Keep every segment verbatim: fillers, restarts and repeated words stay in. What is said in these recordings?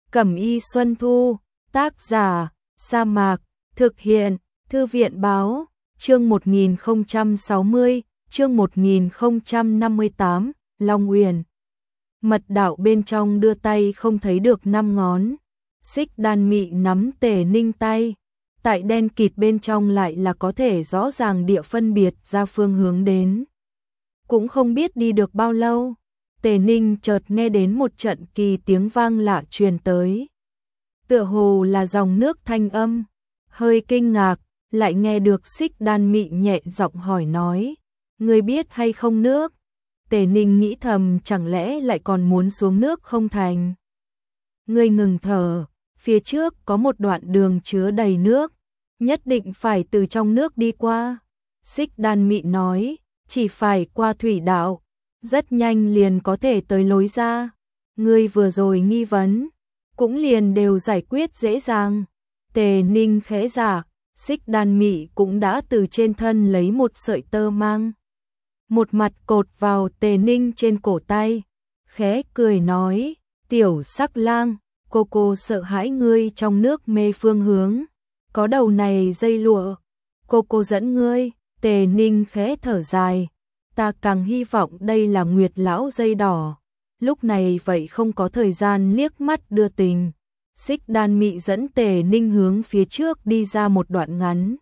Cẩm y Xuân Thu, tác giả, Sa Mạc, thực hiện, Thư viện báo, chương một nghìn không trăm sáu mươi, chương một nghìn không trăm năm mươi tám, Long Uyển. Mật đạo bên trong đưa tay không thấy được năm ngón, Xích Đan Mị nắm Tề Ninh tay, tại đen kịt bên trong lại là có thể rõ ràng địa phân biệt ra phương hướng đến. Cũng không biết đi được bao lâu, Tề Ninh chợt nghe đến một trận kỳ tiếng vang lạ truyền tới. Tựa hồ là dòng nước thanh âm, hơi kinh ngạc, lại nghe được Xích Đan Mị nhẹ giọng hỏi nói, ngươi biết hay không nước? Tề Ninh nghĩ thầm chẳng lẽ lại còn muốn xuống nước không thành. Ngươi ngừng thở, phía trước có một đoạn đường chứa đầy nước, nhất định phải từ trong nước đi qua. Xích Đan Mị nói, chỉ phải qua thủy đạo, rất nhanh liền có thể tới lối ra. Ngươi vừa rồi nghi vấn, cũng liền đều giải quyết dễ dàng. Tề Ninh khẽ giả, Xích Đan Mị cũng đã từ trên thân lấy một sợi tơ mang. Một mặt cột vào Tề Ninh trên cổ tay, khẽ cười nói, tiểu sắc lang, cô cô sợ hãi ngươi trong nước mê phương hướng. Có đầu này dây lụa, cô cô dẫn ngươi. Tề Ninh khẽ thở dài, ta càng hy vọng đây là Nguyệt lão dây đỏ. Lúc này vậy không có thời gian liếc mắt đưa tình. Xích Đan Mị dẫn Tề Ninh hướng phía trước đi ra một đoạn ngắn.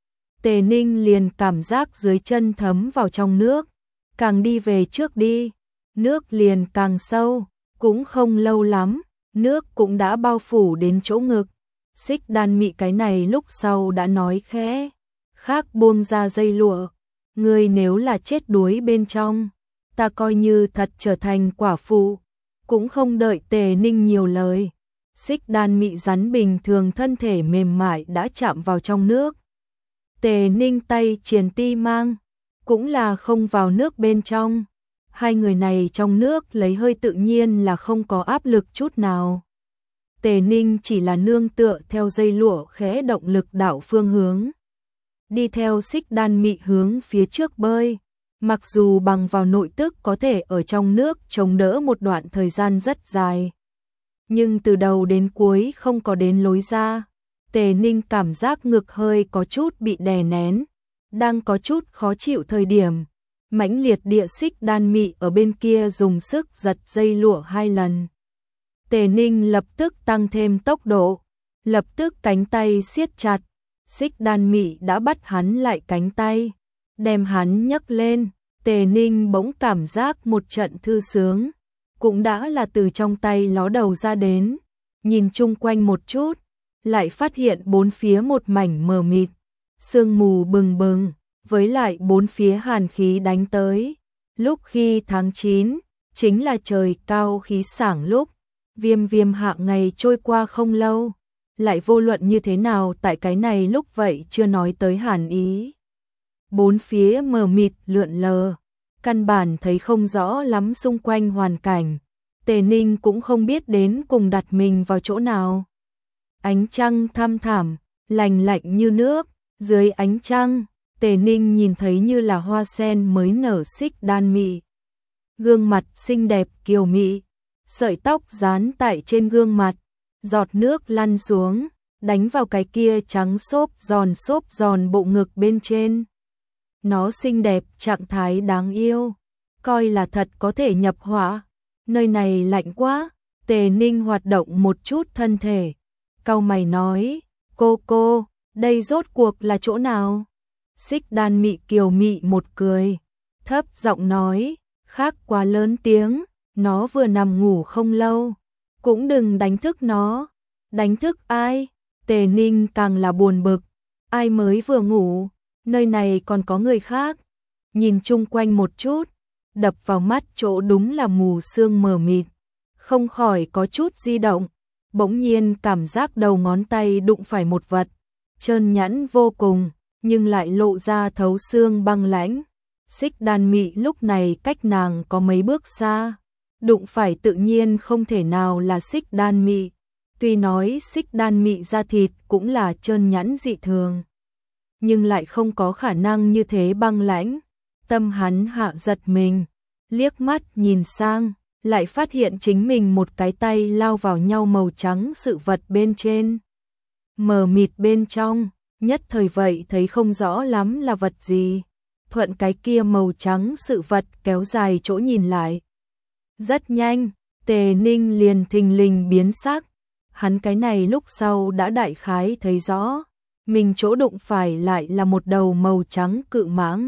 Tề Ninh liền cảm giác dưới chân thấm vào trong nước, càng đi về trước đi, nước liền càng sâu, cũng không lâu lắm, nước cũng đã bao phủ đến chỗ ngực. Xích Đan Mị cái này lúc sau đã nói khẽ, khác buông ra dây lụa, ngươi nếu là chết đuối bên trong, ta coi như thật trở thành quả phụ. Cũng không đợi Tề Ninh nhiều lời, Xích Đan Mị rắn bình thường thân thể mềm mại đã chạm vào trong nước. Tề Ninh tay triền ti mang, cũng là không vào nước bên trong. Hai người này trong nước lấy hơi tự nhiên là không có áp lực chút nào. Tề Ninh chỉ là nương tựa theo dây lụa khẽ động lực đảo phương hướng, đi theo Xích Đan Mị hướng phía trước bơi. Mặc dù bằng vào nội tức có thể ở trong nước chống đỡ một đoạn thời gian rất dài, nhưng từ đầu đến cuối không có đến lối ra. Tề Ninh cảm giác ngực hơi có chút bị đè nén, đang có chút khó chịu thời điểm, mãnh liệt địa Xích Đan Mị ở bên kia dùng sức giật dây lụa hai lần. Tề Ninh lập tức tăng thêm tốc độ, lập tức cánh tay siết chặt. Xích Đan Mị đã bắt hắn lại cánh tay, đem hắn nhấc lên. Tề Ninh bỗng cảm giác một trận thư sướng, cũng đã là từ trong tay ló đầu ra đến, nhìn chung quanh một chút, lại phát hiện bốn phía một mảnh mờ mịt, sương mù bừng bừng, với lại bốn phía hàn khí đánh tới. Lúc khi tháng chín, chính là trời cao khí sảng lúc, viêm viêm hạ ngày trôi qua không lâu, lại vô luận như thế nào tại cái này lúc vậy chưa nói tới hàn ý. Bốn phía mờ mịt lượn lờ, căn bản thấy không rõ lắm xung quanh hoàn cảnh. Tề Ninh cũng không biết đến cùng đặt mình vào chỗ nào. Ánh trăng thăm thẳm, lành lạnh như nước, dưới ánh trăng, Tề Ninh nhìn thấy như là hoa sen mới nở Xích Đan Mị. Gương mặt xinh đẹp kiều mị, sợi tóc dán tại trên gương mặt, giọt nước lăn xuống, đánh vào cái kia trắng xốp giòn xốp giòn bộ ngực bên trên. Nó xinh đẹp, trạng thái đáng yêu, coi là thật có thể nhập họa. Nơi này lạnh quá. Tề Ninh hoạt động một chút thân thể, cau mày nói, cô cô, đây rốt cuộc là chỗ nào? Xích Đan Mị kiều mị một cười, thấp giọng nói, khác quá lớn tiếng, nó vừa nằm ngủ không lâu, cũng đừng đánh thức nó. Đánh thức ai? Tề Ninh càng là buồn bực, ai mới vừa ngủ, nơi này còn có người khác. Nhìn chung quanh một chút, đập vào mắt chỗ đúng là mù sương mờ mịt, không khỏi có chút di động, bỗng nhiên cảm giác đầu ngón tay đụng phải một vật, trơn nhẵn vô cùng, nhưng lại lộ ra thấu xương băng lãnh. Xích Đan Mị lúc này cách nàng có mấy bước xa, đụng phải tự nhiên không thể nào là Xích Đan Mị. Tuy nói Xích Đan Mị da thịt cũng là trơn nhẵn dị thường, nhưng lại không có khả năng như thế băng lãnh. Tâm hắn hạ giật mình, liếc mắt nhìn sang, lại phát hiện chính mình một cái tay lao vào nhau màu trắng sự vật bên trên. Mờ mịt bên trong, nhất thời vậy thấy không rõ lắm là vật gì. Thuận cái kia màu trắng sự vật kéo dài chỗ nhìn lại. Rất nhanh, Tề Ninh liền thình lình biến sắc. Hắn cái này lúc sau đã đại khái thấy rõ, mình chỗ đụng phải lại là một đầu màu trắng cự mãng.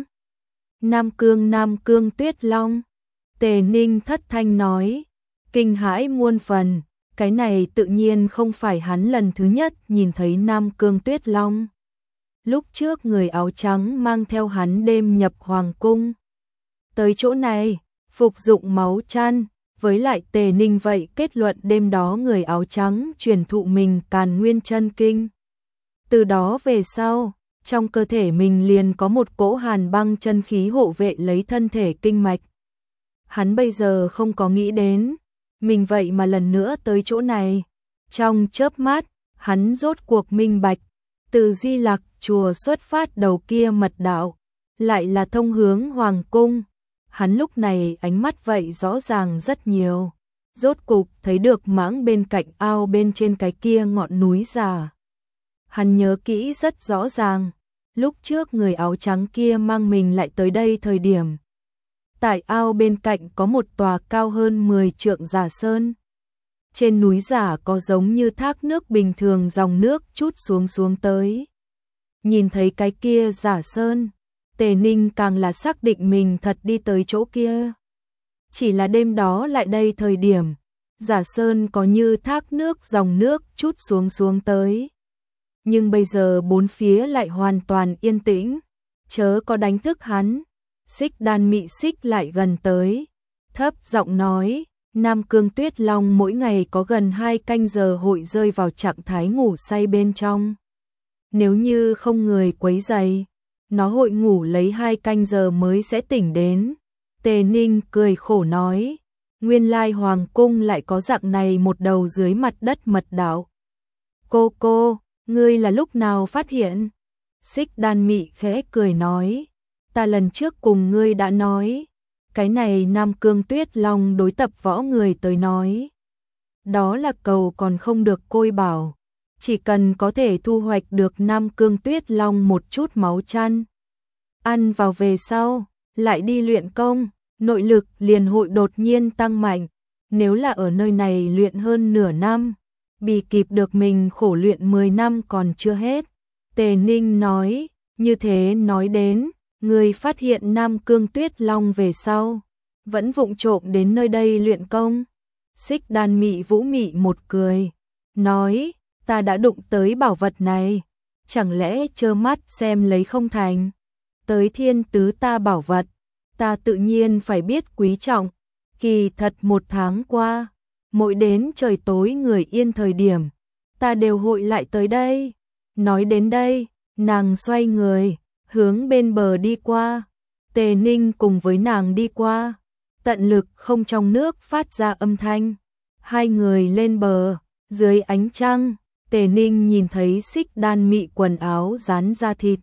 Nam Cương Nam Cương Tuyết Long. Tề Ninh thất thanh nói, kinh hãi muôn phần, cái này tự nhiên không phải hắn lần thứ nhất nhìn thấy Nam Cương Tuyết Long. Lúc trước người áo trắng mang theo hắn đêm nhập hoàng cung. Tới chỗ này, phục dụng máu chăn, với lại Tề Ninh vậy kết luận đêm đó người áo trắng truyền thụ mình Càn Nguyên Chân Kinh. Từ đó về sau, trong cơ thể mình liền có một cỗ hàn băng chân khí hộ vệ lấy thân thể kinh mạch. Hắn bây giờ không có nghĩ đến, mình vậy mà lần nữa tới chỗ này. Trong chớp mắt, hắn rốt cuộc minh bạch, từ Di Lặc chùa xuất phát đầu kia mật đạo, lại là thông hướng hoàng cung. Hắn lúc này ánh mắt vậy rõ ràng rất nhiều. Rốt cục thấy được mãng bên cạnh ao bên trên cái kia ngọn núi già. Hắn nhớ kỹ rất rõ ràng, lúc trước người áo trắng kia mang mình lại tới đây thời điểm. Tại ao bên cạnh có một tòa cao hơn mười trượng giả sơn. Trên núi giả có giống như thác nước bình thường dòng nước chút xuống xuống tới. Nhìn thấy cái kia giả sơn, Tề Ninh càng là xác định mình thật đi tới chỗ kia. Chỉ là đêm đó lại đây thời điểm, giả sơn có như thác nước dòng nước chút xuống xuống tới. Nhưng bây giờ bốn phía lại hoàn toàn yên tĩnh, chớ có đánh thức hắn. Xích Đan Mị xích lại gần tới, thấp giọng nói, Nam Cương Tuyết Long mỗi ngày có gần hai canh giờ hội rơi vào trạng thái ngủ say bên trong. Nếu như không người quấy rầy, nó hội ngủ lấy hai canh giờ mới sẽ tỉnh đến. Tề Ninh cười khổ nói, nguyên lai hoàng cung lại có dạng này một đầu dưới mặt đất mật đạo. Cô cô, ngươi là lúc nào phát hiện? Xích Đan Mị khẽ cười nói, ta lần trước cùng ngươi đã nói, cái này Nam Cương Tuyết Long đối tập võ người tới nói. Đó là cầu còn không được côi bảo, chỉ cần có thể thu hoạch được Nam Cương Tuyết Long một chút máu chăn. Ăn vào về sau, lại đi luyện công, nội lực liền hội đột nhiên tăng mạnh. Nếu là ở nơi này luyện hơn nửa năm, bị kịp được mình khổ luyện mười năm còn chưa hết. Tề Ninh nói, như thế nói đến, người phát hiện Nam Cương Tuyết Long về sau, vẫn vụng trộm đến nơi đây luyện công. Xích Đan Mị vũ mị một cười, nói, ta đã đụng tới bảo vật này, chẳng lẽ trơ mắt xem lấy không thành. Tới thiên tứ ta bảo vật, ta tự nhiên phải biết quý trọng. Kỳ thật một tháng qua, mỗi đến trời tối người yên thời điểm, ta đều hội lại tới đây. Nói đến đây, nàng xoay người, hướng bên bờ đi qua. Tề Ninh cùng với nàng đi qua, tận lực không trong nước phát ra âm thanh. Hai người lên bờ, dưới ánh trăng, Tề Ninh nhìn thấy Xích Đan Mị quần áo dán da thịt.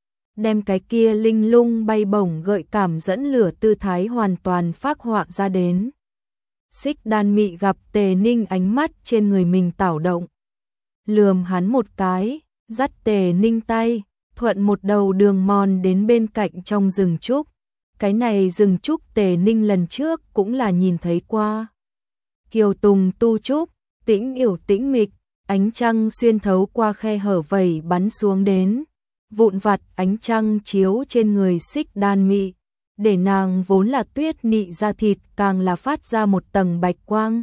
Đem cái kia linh lung bay bổng gợi cảm dẫn lửa tư thái hoàn toàn phác họa ra đến. Xích Đan Mị gặp Tề Ninh ánh mắt trên người mình tảo động. Lườm hắn một cái, dắt Tề Ninh tay, thuận một đầu đường mòn đến bên cạnh trong rừng trúc. Cái này rừng trúc Tề Ninh lần trước cũng là nhìn thấy qua. Kiều tùng tu trúc, tĩnh yểu tĩnh mịch, ánh trăng xuyên thấu qua khe hở vẩy bắn xuống đến. Vụn vặt ánh trăng chiếu trên người Xích Đan Mị, để nàng vốn là tuyết nị da thịt càng là phát ra một tầng bạch quang.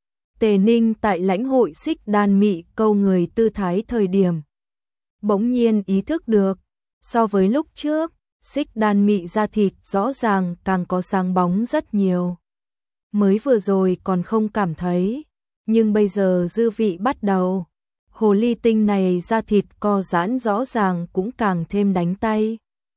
Tề Ninh tại lãnh hội Xích Đan Mị câu người tư thái thời điểm, bỗng nhiên ý thức được, so với lúc trước, Xích Đan Mị da thịt rõ ràng càng có sáng bóng rất nhiều. Mới vừa rồi còn không cảm thấy, nhưng bây giờ dư vị bắt đầu. Hồ ly tinh này da thịt co giãn rõ ràng cũng càng thêm đánh tay.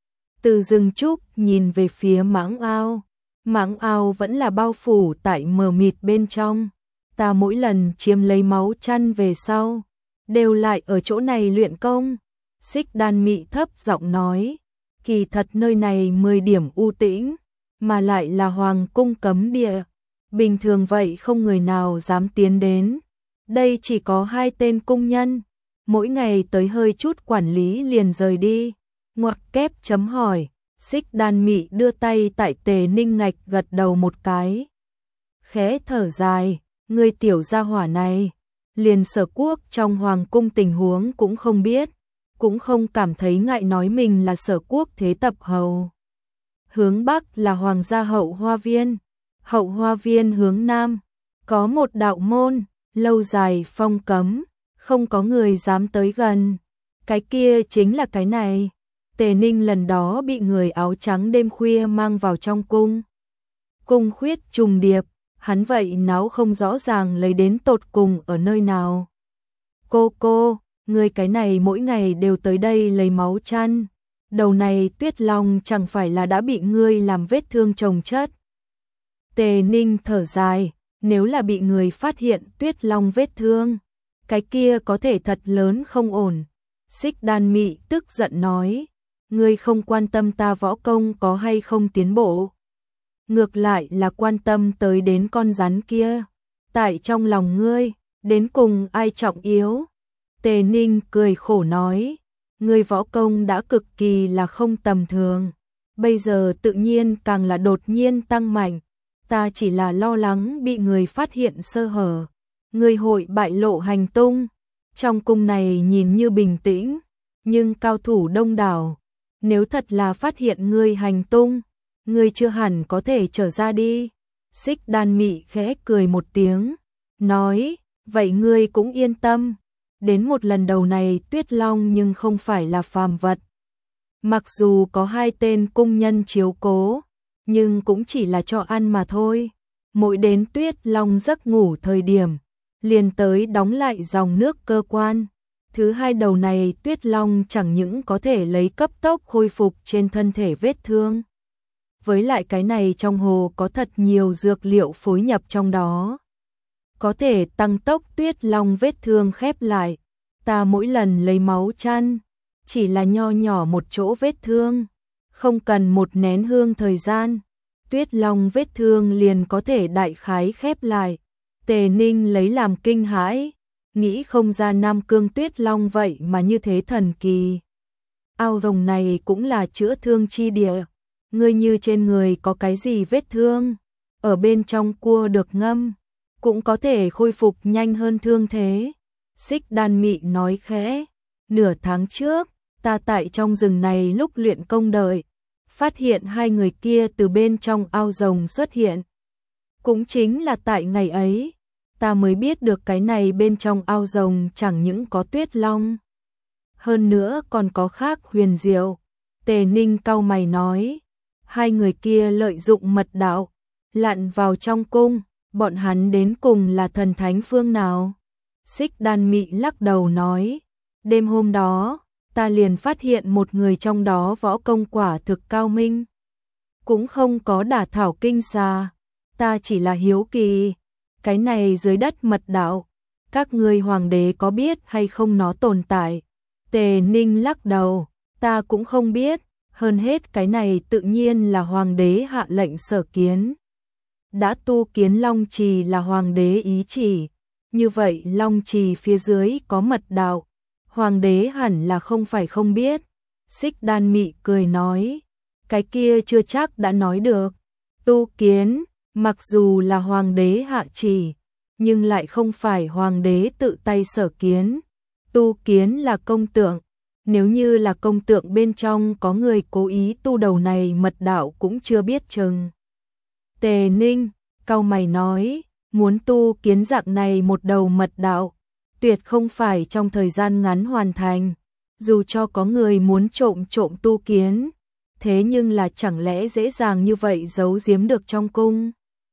Từ rừng trúc nhìn về phía mãng ao, mãng ao vẫn là bao phủ tại mờ mịt bên trong. Ta mỗi lần chiếm lấy máu chăn về sau, đều lại ở chỗ này luyện công. Xích Đan Mị thấp giọng nói, kỳ thật nơi này mười điểm u tĩnh, mà lại là hoàng cung cấm địa. bình thường vậy không người nào dám tiến đến. Đây chỉ có hai tên cung nhân, mỗi ngày tới hơi chút quản lý liền rời đi. Ngoặc kép chấm hỏi, Xích Đan Mị đưa tay tại Tề Ninh ngạch gật đầu một cái. Khẽ thở dài, người tiểu gia hỏa này, liền Sở Quốc trong hoàng cung tình huống cũng không biết, cũng không cảm thấy ngại nói mình là Sở Quốc thế tập hầu. Hướng Bắc là Hoàng gia hậu hoa viên, hậu hoa viên hướng Nam, có một đạo môn, lâu dài phong cấm, không có người dám tới gần. Cái kia chính là cái này. Tề Ninh lần đó bị người áo trắng đêm khuya mang vào trong cung. Cung khuyết trùng điệp, hắn vậy náo không rõ ràng lấy đến tột cùng ở nơi nào. Cô cô, người cái này mỗi ngày đều tới đây lấy máu chăn. Đầu này Tuyết Long chẳng phải là đã bị ngươi làm vết thương chồng chất. Tề Ninh thở dài, nếu là bị người phát hiện Tuyết Long vết thương, cái kia có thể thật lớn không ổn. Xích Đan Mị tức giận nói, ngươi không quan tâm ta võ công có hay không tiến bộ. Ngược lại là quan tâm tới đến con rắn kia. Tại trong lòng ngươi, đến cùng ai trọng yếu? Tề Ninh cười khổ nói, ngươi võ công đã cực kỳ là không tầm thường. Bây giờ tự nhiên càng là đột nhiên tăng mạnh. Ta chỉ là lo lắng bị người phát hiện sơ hở. Ngươi hội bại lộ hành tung. Trong cung này nhìn như bình tĩnh, nhưng cao thủ đông đảo. Nếu thật là phát hiện ngươi hành tung, ngươi chưa hẳn có thể trở ra đi. Xích Đan Mị khẽ cười một tiếng, nói, vậy ngươi cũng yên tâm. Đến một lần đầu này Tuyết Long nhưng không phải là phàm vật. Mặc dù có hai tên cung nhân chiếu cố, nhưng cũng chỉ là cho ăn mà thôi. Mỗi đến Tuyết Long giấc ngủ thời điểm, liền tới đóng lại dòng nước cơ quan. Thứ hai đầu này Tuyết Long chẳng những có thể lấy cấp tốc khôi phục trên thân thể vết thương. Với lại cái này trong hồ có thật nhiều dược liệu phối nhập trong đó. Có thể tăng tốc Tuyết Long vết thương khép lại. Ta mỗi lần lấy máu chăn, chỉ là nho nhỏ một chỗ vết thương. Không cần một nén hương thời gian, Tuyết Long vết thương liền có thể đại khái khép lại. Tề Ninh lấy làm kinh hãi, nghĩ không ra Nam Cương Tuyết Long vậy mà như thế thần kỳ. Ao rồng này cũng là chữa thương chi địa. Ngươi như trên người có cái gì vết thương, ở bên trong cua được ngâm, cũng có thể khôi phục nhanh hơn thương thế. Xích Đan Mị nói khẽ, nửa tháng trước, ta tại trong rừng này lúc luyện công đợi, phát hiện hai người kia từ bên trong ao rồng xuất hiện. Cũng chính là tại ngày ấy, ta mới biết được cái này bên trong ao rồng chẳng những có Tuyết Long, hơn nữa còn có khác huyền diệu. Tề Ninh cau mày nói, hai người kia lợi dụng mật đạo, lặn vào trong cung, bọn hắn đến cùng là thần thánh phương nào? Xích Đan Mị lắc đầu nói, đêm hôm đó, ta liền phát hiện một người trong đó võ công quả thực cao minh, cũng không có đả thảo kinh xà, ta chỉ là hiếu kỳ, cái này dưới đất mật đạo, các ngươi hoàng đế có biết hay không nó tồn tại? Tề Ninh lắc đầu, ta cũng không biết, hơn hết cái này tự nhiên là hoàng đế hạ lệnh Sở Kiến. Đã tu kiến Long Trì là hoàng đế ý chỉ, như vậy Long Trì phía dưới có mật đạo, hoàng đế hẳn là không phải không biết. Xích Đan Mị cười nói, cái kia chưa chắc đã nói được. Tu kiến, mặc dù là hoàng đế hạ chỉ, nhưng lại không phải hoàng đế tự tay sở kiến. Tu kiến là công tượng, nếu như là công tượng bên trong có người cố ý tu đầu này mật đạo cũng chưa biết chừng. Tề Ninh, cau mày nói, muốn tu kiến dạng này một đầu mật đạo, tuyệt không phải trong thời gian ngắn hoàn thành, dù cho có người muốn trộm trộm tu kiến, thế nhưng là chẳng lẽ dễ dàng như vậy giấu giếm được trong cung.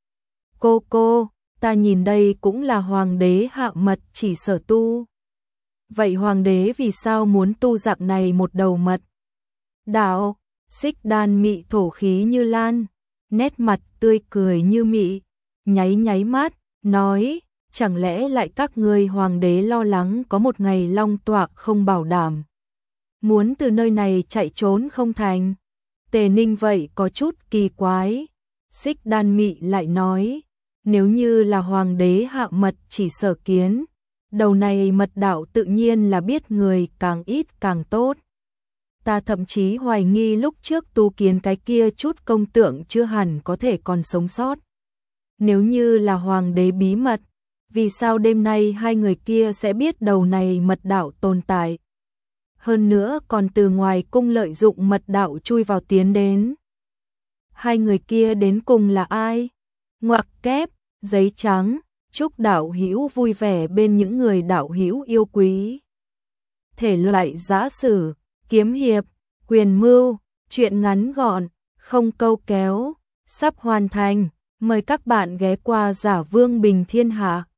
Cô cô, ta nhìn đây cũng là hoàng đế hạ mật chỉ sở tu. Vậy hoàng đế vì sao muốn tu dạng này một đầu mật đạo? Xích Đan Mị thổ khí như lan, nét mặt tươi cười như mị, nháy nháy mắt, nói, chẳng lẽ lại các ngươi hoàng đế lo lắng có một ngày long tọa không bảo đảm, muốn từ nơi này chạy trốn không thành? Tề Ninh vậy có chút kỳ quái. Xích Đan Mị lại nói, Nếu như là hoàng đế hạ mật chỉ sở kiến, đầu này mật đạo tự nhiên là biết người càng ít càng tốt. Ta thậm chí hoài nghi lúc trước tu kiến cái kia chút công tượng chưa hẳn có thể còn sống sót. Nếu như là hoàng đế bí mật, vì sao đêm nay hai người kia sẽ biết đầu này mật đạo tồn tại? Hơn nữa còn từ ngoài cung lợi dụng mật đạo chui vào tiến đến. Hai người kia đến cùng là ai? Ngoặc kép, giấy trắng, chúc đạo hữu vui vẻ bên những người đạo hữu yêu quý. Thể loại giã sử, kiếm hiệp, quyền mưu, truyện ngắn gọn, không câu kéo, sắp hoàn thành. Mời các bạn ghé qua Giả Vương Bình Thiên Hạ.